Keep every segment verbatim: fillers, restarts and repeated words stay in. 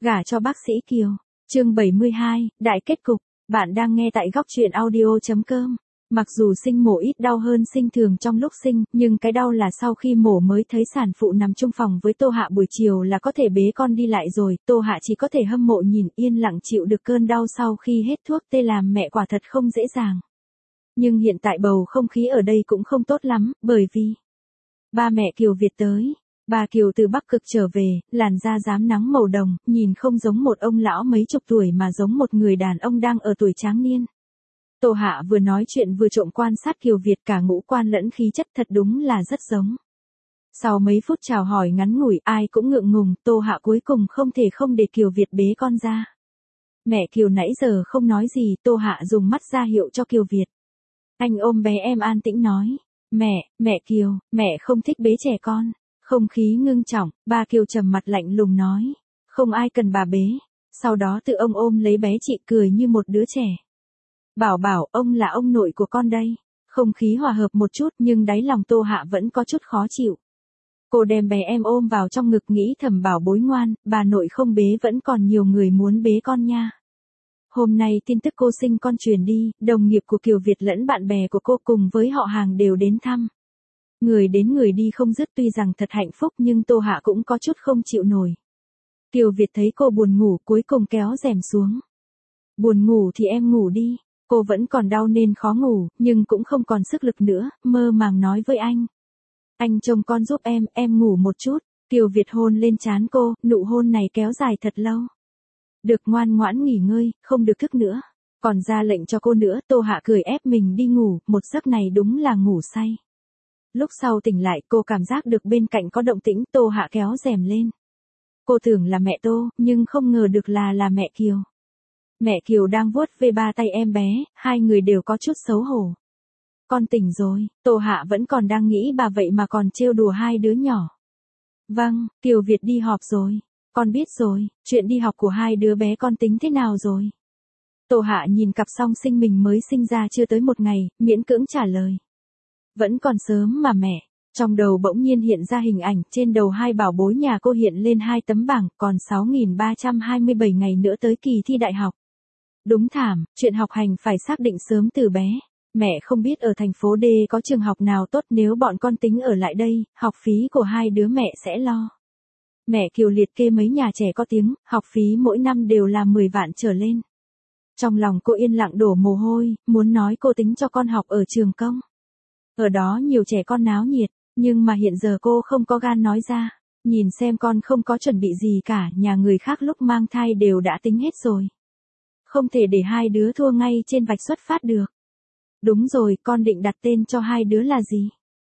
Gả cho bác sĩ Kiều. Chương bảy mươi hai, đại kết cục. Bạn đang nghe tại góc truyện audio chấm com. Mặc dù sinh mổ ít đau hơn sinh thường trong lúc sinh, nhưng cái đau là sau khi mổ mới thấy sản phụ nằm chung phòng với Tô Hạ buổi chiều là có thể bế con đi lại rồi. Tô Hạ chỉ có thể hâm mộ nhìn yên lặng chịu được cơn đau sau khi hết thuốc tê làm mẹ quả thật không dễ dàng. Nhưng hiện tại bầu không khí ở đây cũng không tốt lắm, bởi vì ba mẹ Kiều Việt tới. Bà Kiều từ Bắc Cực trở về, làn da rám nắng màu đồng, nhìn không giống một ông lão mấy chục tuổi mà giống một người đàn ông đang ở tuổi tráng niên. Tô Hạ vừa nói chuyện vừa trộm quan sát Kiều Việt, cả ngũ quan lẫn khí chất thật đúng là rất giống. Sau mấy phút chào hỏi ngắn ngủi ai cũng ngượng ngùng, Tô Hạ cuối cùng không thể không để Kiều Việt bế con ra. Mẹ Kiều nãy giờ không nói gì, Tô Hạ dùng mắt ra hiệu cho Kiều Việt. Anh ôm bé em an tĩnh nói, mẹ, mẹ Kiều, mẹ không thích bế trẻ con. Không khí ngưng trọng, ba Kiều trầm mặt lạnh lùng nói, không ai cần bà bế. Sau đó tự ông ôm lấy bé chị cười như một đứa trẻ. Bảo bảo, ông là ông nội của con đây. Không khí hòa hợp một chút nhưng đáy lòng Tô Hạ vẫn có chút khó chịu. Cô đem bé em ôm vào trong ngực nghĩ thầm bảo bối ngoan, bà nội không bế vẫn còn nhiều người muốn bế con nha. Hôm nay tin tức cô sinh con truyền đi, đồng nghiệp của Kiều Việt lẫn bạn bè của cô cùng với họ hàng đều đến thăm. Người đến người đi không dứt, tuy rằng thật hạnh phúc nhưng Tô Hạ cũng có chút không chịu nổi. Kiều Việt thấy cô buồn ngủ cuối cùng kéo rèm xuống. Buồn ngủ thì em ngủ đi, cô vẫn còn đau nên khó ngủ, nhưng cũng không còn sức lực nữa, mơ màng nói với anh. Anh trông con giúp em, em ngủ một chút. Kiều Việt hôn lên trán cô, nụ hôn này kéo dài thật lâu. Được, ngoan ngoãn nghỉ ngơi, không được thức nữa. Còn ra lệnh cho cô nữa, Tô Hạ cười ép mình đi ngủ, một giấc này đúng là ngủ say. Lúc sau tỉnh lại cô cảm giác được bên cạnh có động tĩnh, Tô Hạ kéo rèm lên. Cô tưởng là mẹ Tô, nhưng không ngờ được là là mẹ Kiều. Mẹ Kiều đang vuốt ve ba tay em bé, hai người đều có chút xấu hổ. Con tỉnh rồi, Tô Hạ vẫn còn đang nghĩ bà vậy mà còn trêu đùa hai đứa nhỏ. Vâng, Kiều Việt đi họp rồi, con biết rồi, chuyện đi học của hai đứa bé con tính thế nào rồi? Tô Hạ nhìn cặp song sinh mình mới sinh ra chưa tới một ngày, miễn cưỡng trả lời. Vẫn còn sớm mà mẹ. Trong đầu bỗng nhiên hiện ra hình ảnh, trên đầu hai bảo bối nhà cô hiện lên hai tấm bảng, còn sáu nghìn ba trăm hai mươi bảy ngày nữa tới kỳ thi đại học. Đúng thảm, chuyện học hành phải xác định sớm từ bé. Mẹ không biết ở thành phố D có trường học nào tốt, nếu bọn con tính ở lại đây, học phí của hai đứa mẹ sẽ lo. Mẹ Kiều liệt kê mấy nhà trẻ có tiếng, học phí mỗi năm đều là mười vạn trở lên. Trong lòng cô yên lặng đổ mồ hôi, muốn nói cô tính cho con học ở trường công. Ở đó nhiều trẻ con náo nhiệt, nhưng mà hiện giờ cô không có gan nói ra. Nhìn xem con không có chuẩn bị gì cả, nhà người khác lúc mang thai đều đã tính hết rồi. Không thể để hai đứa thua ngay trên vạch xuất phát được. Đúng rồi, con định đặt tên cho hai đứa là gì?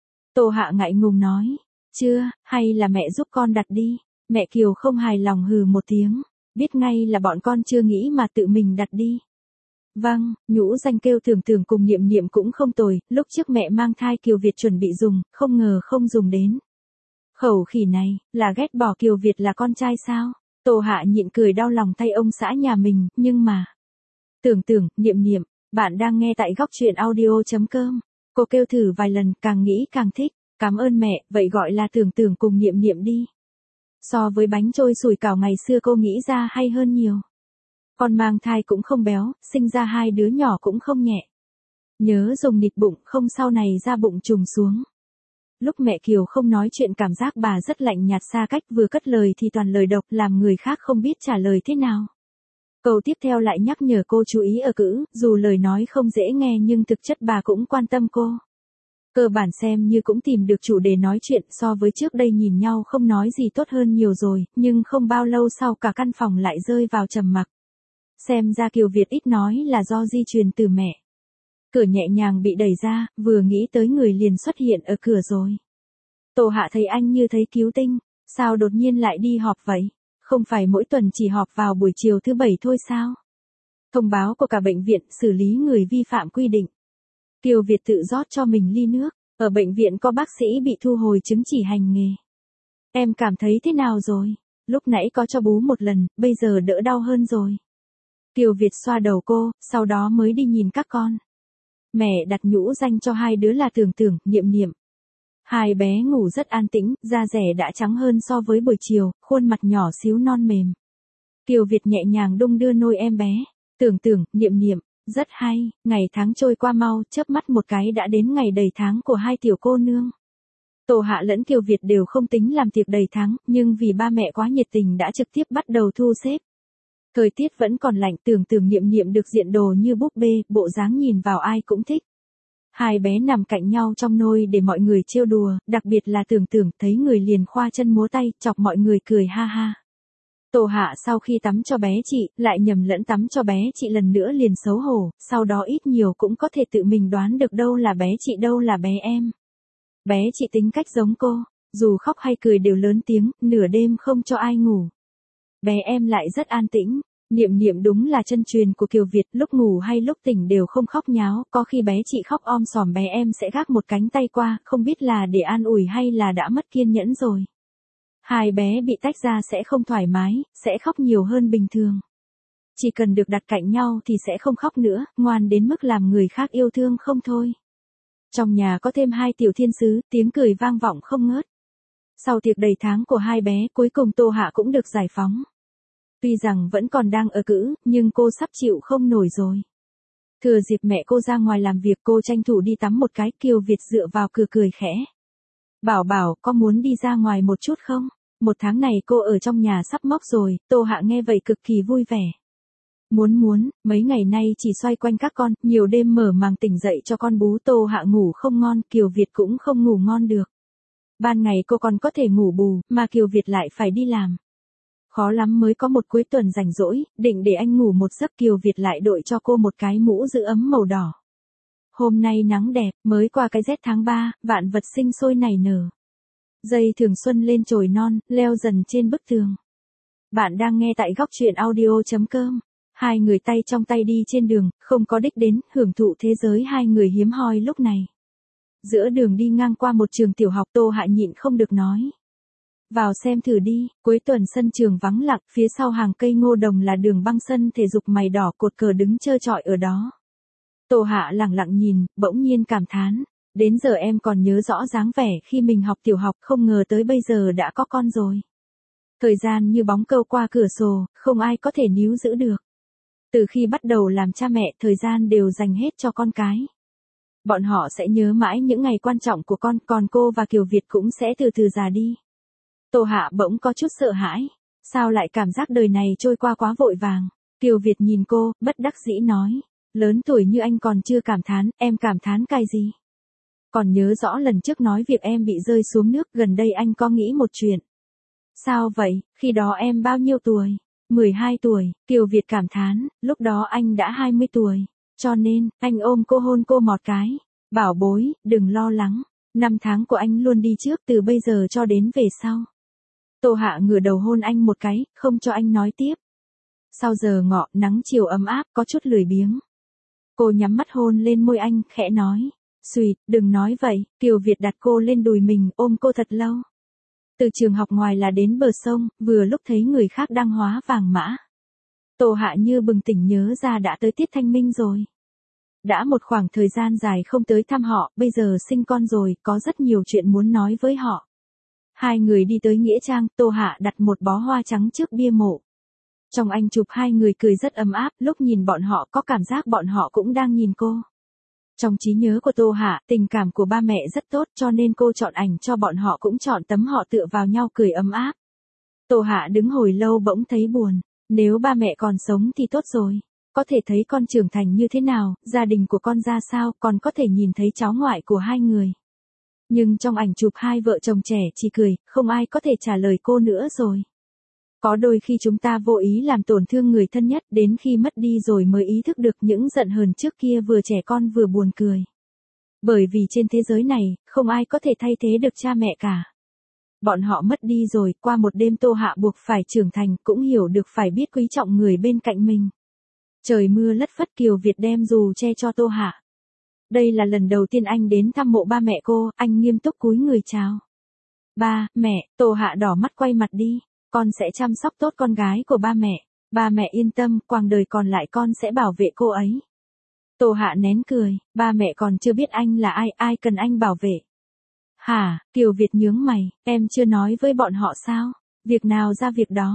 Tô Hạ ngại ngùng nói, chưa, hay là mẹ giúp con đặt đi. Mẹ Kiều không hài lòng hừ một tiếng, biết ngay là bọn con chưa nghĩ mà tự mình đặt đi. Vâng, nhũ danh kêu Tưởng Tưởng cùng Niệm Niệm cũng không tồi, lúc trước mẹ mang thai Kiều Việt chuẩn bị dùng, không ngờ không dùng đến. Khẩu khỉ này, là ghét bỏ Kiều Việt là con trai sao? Tô Hạ nhịn cười đau lòng thay ông xã nhà mình, nhưng mà... Tưởng Tưởng, Niệm Niệm, bạn đang nghe tại góc truyện audio chấm com. Cô kêu thử vài lần, càng nghĩ càng thích, cảm ơn mẹ, vậy gọi là Tưởng Tưởng cùng Niệm Niệm đi. So với bánh trôi sủi cảo ngày xưa cô nghĩ ra hay hơn nhiều. Con mang thai cũng không béo, sinh ra hai đứa nhỏ cũng không nhẹ. Nhớ dùng nịt bụng, không sau này ra bụng trùng xuống. Lúc mẹ Kiều không nói chuyện cảm giác bà rất lạnh nhạt xa cách, vừa cất lời thì toàn lời độc, làm người khác không biết trả lời thế nào. Câu tiếp theo lại nhắc nhở cô chú ý ở cữ, dù lời nói không dễ nghe nhưng thực chất bà cũng quan tâm cô. Cơ bản xem như cũng tìm được chủ đề nói chuyện, so với trước đây nhìn nhau không nói gì tốt hơn nhiều rồi, nhưng không bao lâu sau cả căn phòng lại rơi vào trầm mặc. Xem ra Kiều Việt ít nói là do di truyền từ mẹ. Cửa nhẹ nhàng bị đẩy ra, vừa nghĩ tới người liền xuất hiện ở cửa rồi. Tô Hạ thấy anh như thấy cứu tinh, sao đột nhiên lại đi họp vậy? Không phải mỗi tuần chỉ họp vào buổi chiều thứ bảy thôi sao? Thông báo của cả bệnh viện xử lý người vi phạm quy định. Kiều Việt tự rót cho mình ly nước, ở bệnh viện có bác sĩ bị thu hồi chứng chỉ hành nghề. Em cảm thấy thế nào rồi? Lúc nãy có cho bú một lần, bây giờ đỡ đau hơn rồi. Kiều Việt xoa đầu cô, sau đó mới đi nhìn các con. Mẹ đặt nhũ danh cho hai đứa là Tưởng Tưởng, Niệm Niệm. Hai bé ngủ rất an tĩnh, da rẻ đã trắng hơn so với buổi chiều, khuôn mặt nhỏ xíu non mềm. Kiều Việt nhẹ nhàng đung đưa nôi em bé. Tưởng tưởng, niệm niệm, rất hay, ngày tháng trôi qua mau, chớp mắt một cái đã đến ngày đầy tháng của hai tiểu cô nương. Tô Hạ lẫn Kiều Việt đều không tính làm tiệc đầy tháng, nhưng vì ba mẹ quá nhiệt tình đã trực tiếp bắt đầu thu xếp. Thời tiết vẫn còn lạnh, tưởng tưởng niệm niệm được diện đồ như búp bê, bộ dáng nhìn vào ai cũng thích. Hai bé nằm cạnh nhau trong nôi để mọi người trêu đùa, đặc biệt là tưởng tưởng thấy người liền khoa chân múa tay, chọc mọi người cười ha ha. Tô Hạ sau khi tắm cho bé chị, lại nhầm lẫn tắm cho bé chị lần nữa liền xấu hổ, sau đó ít nhiều cũng có thể tự mình đoán được đâu là bé chị đâu là bé em. Bé chị tính cách giống cô, dù khóc hay cười đều lớn tiếng, nửa đêm không cho ai ngủ. Bé em lại rất an tĩnh, niệm niệm đúng là chân truyền của Kiều Việt, lúc ngủ hay lúc tỉnh đều không khóc nháo, có khi bé chị khóc om sòm bé em sẽ gác một cánh tay qua, không biết là để an ủi hay là đã mất kiên nhẫn rồi. Hai bé bị tách ra sẽ không thoải mái, sẽ khóc nhiều hơn bình thường. Chỉ cần được đặt cạnh nhau thì sẽ không khóc nữa, ngoan đến mức làm người khác yêu thương không thôi. Trong nhà có thêm hai tiểu thiên sứ, tiếng cười vang vọng không ngớt. Sau tiệc đầy tháng của hai bé, cuối cùng Tô Hạ cũng được giải phóng. Tuy rằng vẫn còn đang ở cữ, nhưng cô sắp chịu không nổi rồi. Thừa dịp mẹ cô ra ngoài làm việc, cô tranh thủ đi tắm một cái. Kiều Việt dựa vào cửa cười khẽ. Bảo bảo, có muốn đi ra ngoài một chút không? Một tháng này cô ở trong nhà sắp mốc rồi, Tô Hạ nghe vậy cực kỳ vui vẻ. Muốn muốn, mấy ngày nay chỉ xoay quanh các con, nhiều đêm mở màng tỉnh dậy cho con bú. Tô Hạ ngủ không ngon, Kiều Việt cũng không ngủ ngon được. Ban ngày cô còn có thể ngủ bù, mà Kiều Việt lại phải đi làm. Khó lắm mới có một cuối tuần rảnh rỗi, định để anh ngủ một giấc. Kiều Việt lại đội cho cô một cái mũ giữ ấm màu đỏ. Hôm nay nắng đẹp, mới qua cái rét tháng ba, vạn vật sinh sôi nảy nở. Dây thường xuân lên chồi non, leo dần trên bức tường. Bạn đang nghe tại góc truyện audio chấm com. Hai người tay trong tay đi trên đường, không có đích đến, hưởng thụ thế giới hai người hiếm hoi lúc này. Giữa đường đi ngang qua một trường tiểu học, Tô Hạ nhịn không được nói. Vào xem thử đi, cuối tuần sân trường vắng lặng, phía sau hàng cây ngô đồng là đường băng sân thể dục mày đỏ cột cờ đứng trơ trọi ở đó. Tô Hạ lặng lặng nhìn, bỗng nhiên cảm thán. Đến giờ em còn nhớ rõ dáng vẻ khi mình học tiểu học, không ngờ tới bây giờ đã có con rồi. Thời gian như bóng câu qua cửa sổ, không ai có thể níu giữ được. Từ khi bắt đầu làm cha mẹ, thời gian đều dành hết cho con cái. Bọn họ sẽ nhớ mãi những ngày quan trọng của con, còn cô và Kiều Việt cũng sẽ từ từ già đi. Tô Hạ bỗng có chút sợ hãi. Sao lại cảm giác đời này trôi qua quá vội vàng? Kiều Việt nhìn cô, bất đắc dĩ nói. Lớn tuổi như anh còn chưa cảm thán, em cảm thán cái gì? Còn nhớ rõ lần trước nói việc em bị rơi xuống nước, gần đây anh có nghĩ một chuyện. Sao vậy, khi đó em bao nhiêu tuổi? mười hai tuổi, Kiều Việt cảm thán, lúc đó anh đã hai mươi tuổi. Cho nên, anh ôm cô hôn cô một cái. Bảo bối, đừng lo lắng. Năm tháng của anh luôn đi trước từ bây giờ cho đến về sau. Tô Hạ ngửa đầu hôn anh một cái, không cho anh nói tiếp. Sau giờ ngọ, nắng chiều ấm áp, có chút lười biếng. Cô nhắm mắt hôn lên môi anh, khẽ nói. Xùi, đừng nói vậy. Kiều Việt đặt cô lên đùi mình, ôm cô thật lâu. Từ trường học ngoài là đến bờ sông, vừa lúc thấy người khác đang hóa vàng mã. Tô Hạ như bừng tỉnh nhớ ra đã tới tiết thanh minh rồi. Đã một khoảng thời gian dài không tới thăm họ, bây giờ sinh con rồi, có rất nhiều chuyện muốn nói với họ. Hai người đi tới nghĩa trang, Tô Hạ đặt một bó hoa trắng trước bia mộ. Trong ảnh chụp hai người cười rất ấm áp, lúc nhìn bọn họ có cảm giác bọn họ cũng đang nhìn cô. Trong trí nhớ của Tô Hạ, tình cảm của ba mẹ rất tốt, cho nên cô chọn ảnh cho bọn họ cũng chọn tấm họ tựa vào nhau cười ấm áp. Tô Hạ đứng hồi lâu bỗng thấy buồn. Nếu ba mẹ còn sống thì tốt rồi. Có thể thấy con trưởng thành như thế nào, gia đình của con ra sao, còn có thể nhìn thấy cháu ngoại của hai người. Nhưng trong ảnh chụp hai vợ chồng trẻ chỉ cười, không ai có thể trả lời cô nữa rồi. Có đôi khi chúng ta vô ý làm tổn thương người thân nhất, đến khi mất đi rồi mới ý thức được những giận hờn trước kia vừa trẻ con vừa buồn cười. Bởi vì trên thế giới này, không ai có thể thay thế được cha mẹ cả. Bọn họ mất đi rồi, qua một đêm Tô Hạ buộc phải trưởng thành, cũng hiểu được phải biết quý trọng người bên cạnh mình. Trời mưa lất phất, Kiều Việt đem dù che cho Tô Hạ. Đây là lần đầu tiên anh đến thăm mộ ba mẹ cô, anh nghiêm túc cúi người chào. Ba, mẹ, Tô Hạ đỏ mắt quay mặt đi. Con sẽ chăm sóc tốt con gái của ba mẹ. Ba mẹ yên tâm, quãng đời còn lại con sẽ bảo vệ cô ấy. Tô Hạ nén cười, ba mẹ còn chưa biết anh là ai, ai cần anh bảo vệ. Hả, Kiều Việt nhướng mày, em chưa nói với bọn họ sao? Việc nào ra việc đó.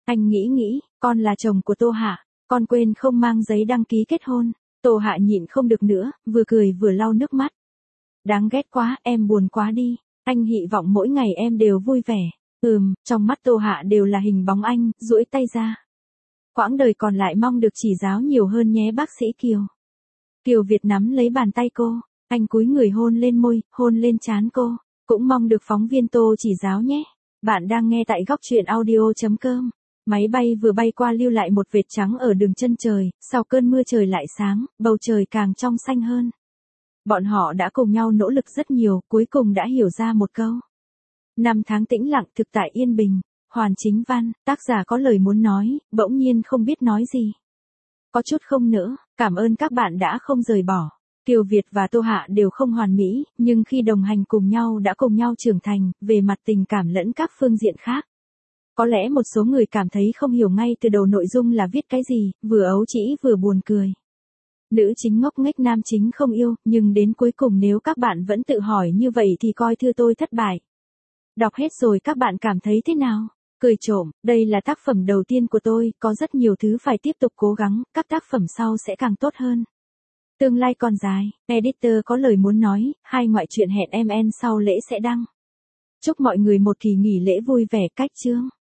Anh nghĩ nghĩ, con là chồng của Tô Hạ, con quên không mang giấy đăng ký kết hôn. Tô Hạ nhịn không được nữa, vừa cười vừa lau nước mắt. Đáng ghét quá, em buồn quá đi, anh hy vọng mỗi ngày em đều vui vẻ. Ừm, trong mắt Tô Hạ đều là hình bóng anh, duỗi tay ra. Quãng đời còn lại mong được chỉ giáo nhiều hơn nhé bác sĩ Kiều. Kiều Việt nắm lấy bàn tay cô, anh cúi người hôn lên môi, hôn lên trán cô. Cũng mong được phóng viên Tô chỉ giáo nhé. Bạn đang nghe tại góc truyện audio.com. Máy bay vừa bay qua lưu lại một vệt trắng ở đường chân trời, sau cơn mưa trời lại sáng, bầu trời càng trong xanh hơn. Bọn họ đã cùng nhau nỗ lực rất nhiều, cuối cùng đã hiểu ra một câu. Năm tháng tĩnh lặng thực tại yên bình, Hoàn Chính Văn, tác giả có lời muốn nói, bỗng nhiên không biết nói gì. Có chút không nỡ, cảm ơn các bạn đã không rời bỏ. Kiều Việt và Tô Hạ đều không hoàn mỹ, nhưng khi đồng hành cùng nhau đã cùng nhau trưởng thành, về mặt tình cảm lẫn các phương diện khác. Có lẽ một số người cảm thấy không hiểu ngay từ đầu nội dung là viết cái gì, vừa ấu trĩ vừa buồn cười. Nữ chính ngốc nghếch nam chính không yêu, nhưng đến cuối cùng nếu các bạn vẫn tự hỏi như vậy thì coi thư tôi thất bại. Đọc hết rồi các bạn cảm thấy thế nào? Cười trộm, đây là tác phẩm đầu tiên của tôi, có rất nhiều thứ phải tiếp tục cố gắng, các tác phẩm sau sẽ càng tốt hơn. Tương lai còn dài, editor có lời muốn nói, hai ngoại truyện hẹn em en sau lễ sẽ đăng. Chúc mọi người một kỳ nghỉ lễ vui vẻ cách chương.